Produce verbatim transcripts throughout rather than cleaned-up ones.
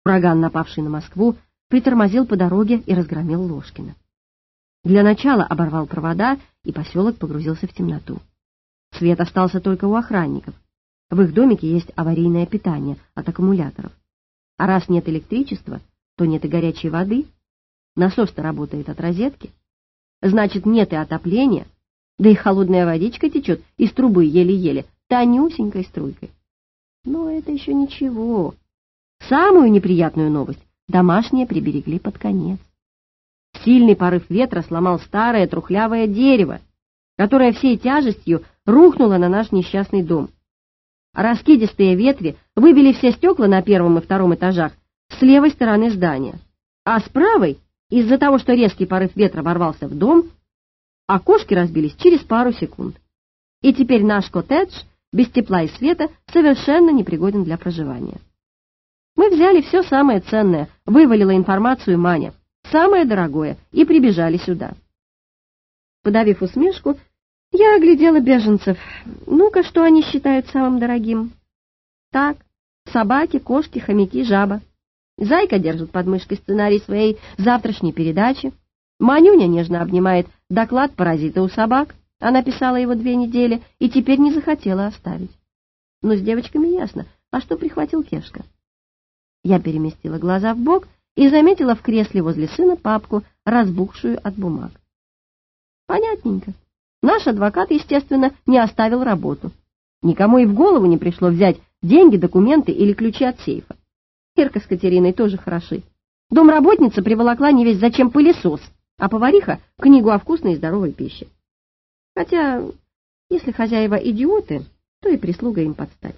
Ураган, напавший на Москву, притормозил по дороге и разгромил Ложкино. Для начала оборвал провода, и поселок погрузился в темноту. Свет остался только у охранников. В их домике есть аварийное питание от аккумуляторов. А раз нет электричества, то нет и горячей воды. Насос-то работает от розетки. Значит, нет и отопления, да и холодная водичка течет из трубы еле-еле, тонюсенькой струйкой. Но это еще ничего. Самую неприятную новость домашние приберегли под конец. Сильный порыв ветра сломал старое трухлявое дерево, которое всей тяжестью рухнуло на наш несчастный дом. Раскидистые ветви выбили все стекла на первом и втором этажах с левой стороны здания, а с правой, из-за того, что резкий порыв ветра ворвался в дом, окошки разбились через пару секунд. И теперь наш коттедж без тепла и света совершенно непригоден для проживания. Мы взяли все самое ценное, вывалила информацию Маня, самое дорогое, и прибежали сюда. Подавив усмешку, я оглядела беженцев. Ну-ка, что они считают самым дорогим? Так, собаки, кошки, хомяки, жаба. Зайка держит под мышкой сценарий своей завтрашней передачи. Манюня нежно обнимает доклад «Паразиты у собак». Она писала его две недели и теперь не захотела оставить. Но с девочками ясно, а что прихватил Кешка? Я переместила глаза вбок и заметила в кресле возле сына папку, разбухшую от бумаг. Понятненько. Наш адвокат, естественно, не оставил работу. Никому и в голову не пришло взять деньги, документы или ключи от сейфа. Ирка с Катериной тоже хороши. Домработница приволокла не весь зачем пылесос, а повариха — книгу о вкусной и здоровой пище. Хотя, если хозяева идиоты, то и прислуга им подстать.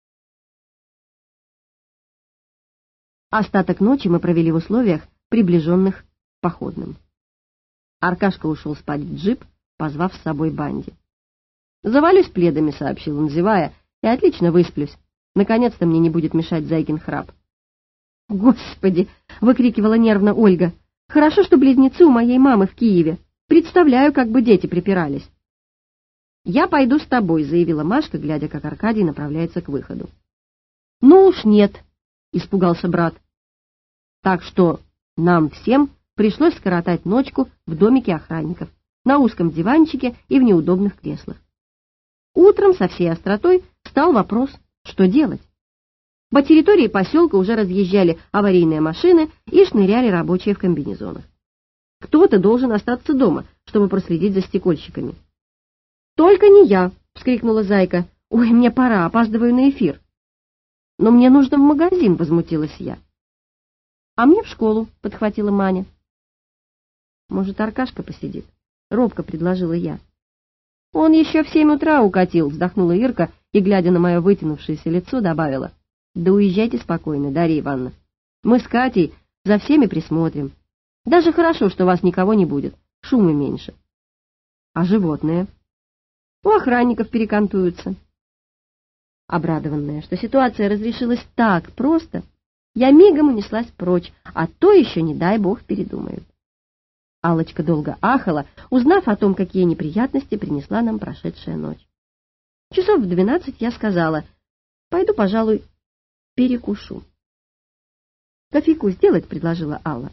Остаток ночи мы провели в условиях, приближенных к походным. Аркашка ушел спать в джип, позвав с собой Банди. «Завалюсь пледами», — сообщил он, зевая, — «и отлично высплюсь. Наконец-то мне не будет мешать Зайкин храп». «Господи!» — выкрикивала нервно Ольга. «Хорошо, что близнецы у моей мамы в Киеве. Представляю, как бы дети припирались». «Я пойду с тобой», — заявила Машка, глядя, как Аркадий направляется к выходу. «Ну уж нет», — испугался брат. Так что нам всем пришлось скоротать ночку в домике охранников, на узком диванчике и в неудобных креслах. Утром со всей остротой стал вопрос, что делать. По территории поселка уже разъезжали аварийные машины и шныряли рабочие в комбинезонах. Кто-то должен остаться дома, чтобы проследить за стекольщиками. «Только не я!» — вскрикнула Зайка. «Ой, мне пора, опаздываю на эфир». «Но мне нужно в магазин», — возмутилась я. «А мне в школу», — подхватила Маня. «Может, Аркашка посидит?» — робко предложила я. «Он еще в семь утра укатил», — вздохнула Ирка и, глядя на мое вытянувшееся лицо, добавила. «Да уезжайте спокойно, Дарья Ивановна. Мы с Катей за всеми присмотрим. Даже хорошо, что вас никого не будет, шума меньше». «А животные?» «У охранников перекантуются». Обрадованная, что ситуация разрешилась так просто, я мигом унеслась прочь, а то еще, не дай бог, передумают. Аллочка долго ахала, узнав о том, какие неприятности принесла нам прошедшая ночь. Часов в двенадцать я сказала: «Пойду, пожалуй, перекушу». «Кофейку сделать?» — предложила Алла.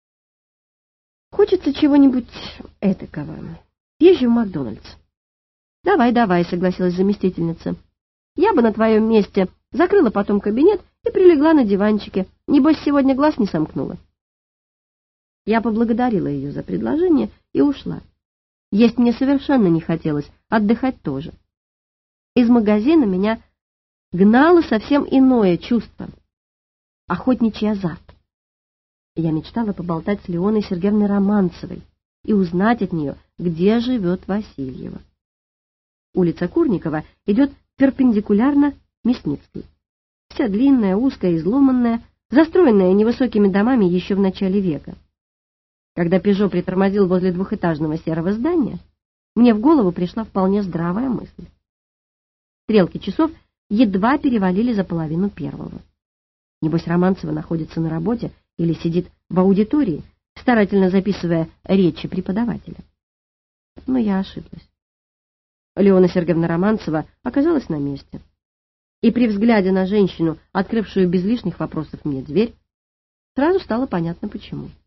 «Хочется чего-нибудь этакого. Езжу в Макдональдс». «Давай, давай», — согласилась заместительница. «Я бы на твоем месте закрыла потом кабинет и прилегла на диванчике. Небось, сегодня глаз не сомкнула». Я поблагодарила ее за предложение и ушла. Есть мне совершенно не хотелось, отдыхать тоже. Из магазина меня гнало совсем иное чувство — охотничий азарт. Я мечтала поболтать с Леоной Сергеевной Романцевой и узнать от нее, где живет Васильева. Улица Курникова идет перпендикулярно Мясницкой. Вся длинная, узкая, изломанная, застроенная невысокими домами еще в начале века. Когда «Пежо» притормозил возле двухэтажного серого здания, мне в голову пришла вполне здравая мысль. Стрелки часов едва перевалили за половину первого. Небось, Романцева находится на работе или сидит в аудитории, старательно записывая речи преподавателя. Но я ошиблась. Леона Сергеевна Романцева оказалась на месте. И при взгляде на женщину, открывшую без лишних вопросов мне дверь, Сразу стало понятно, почему.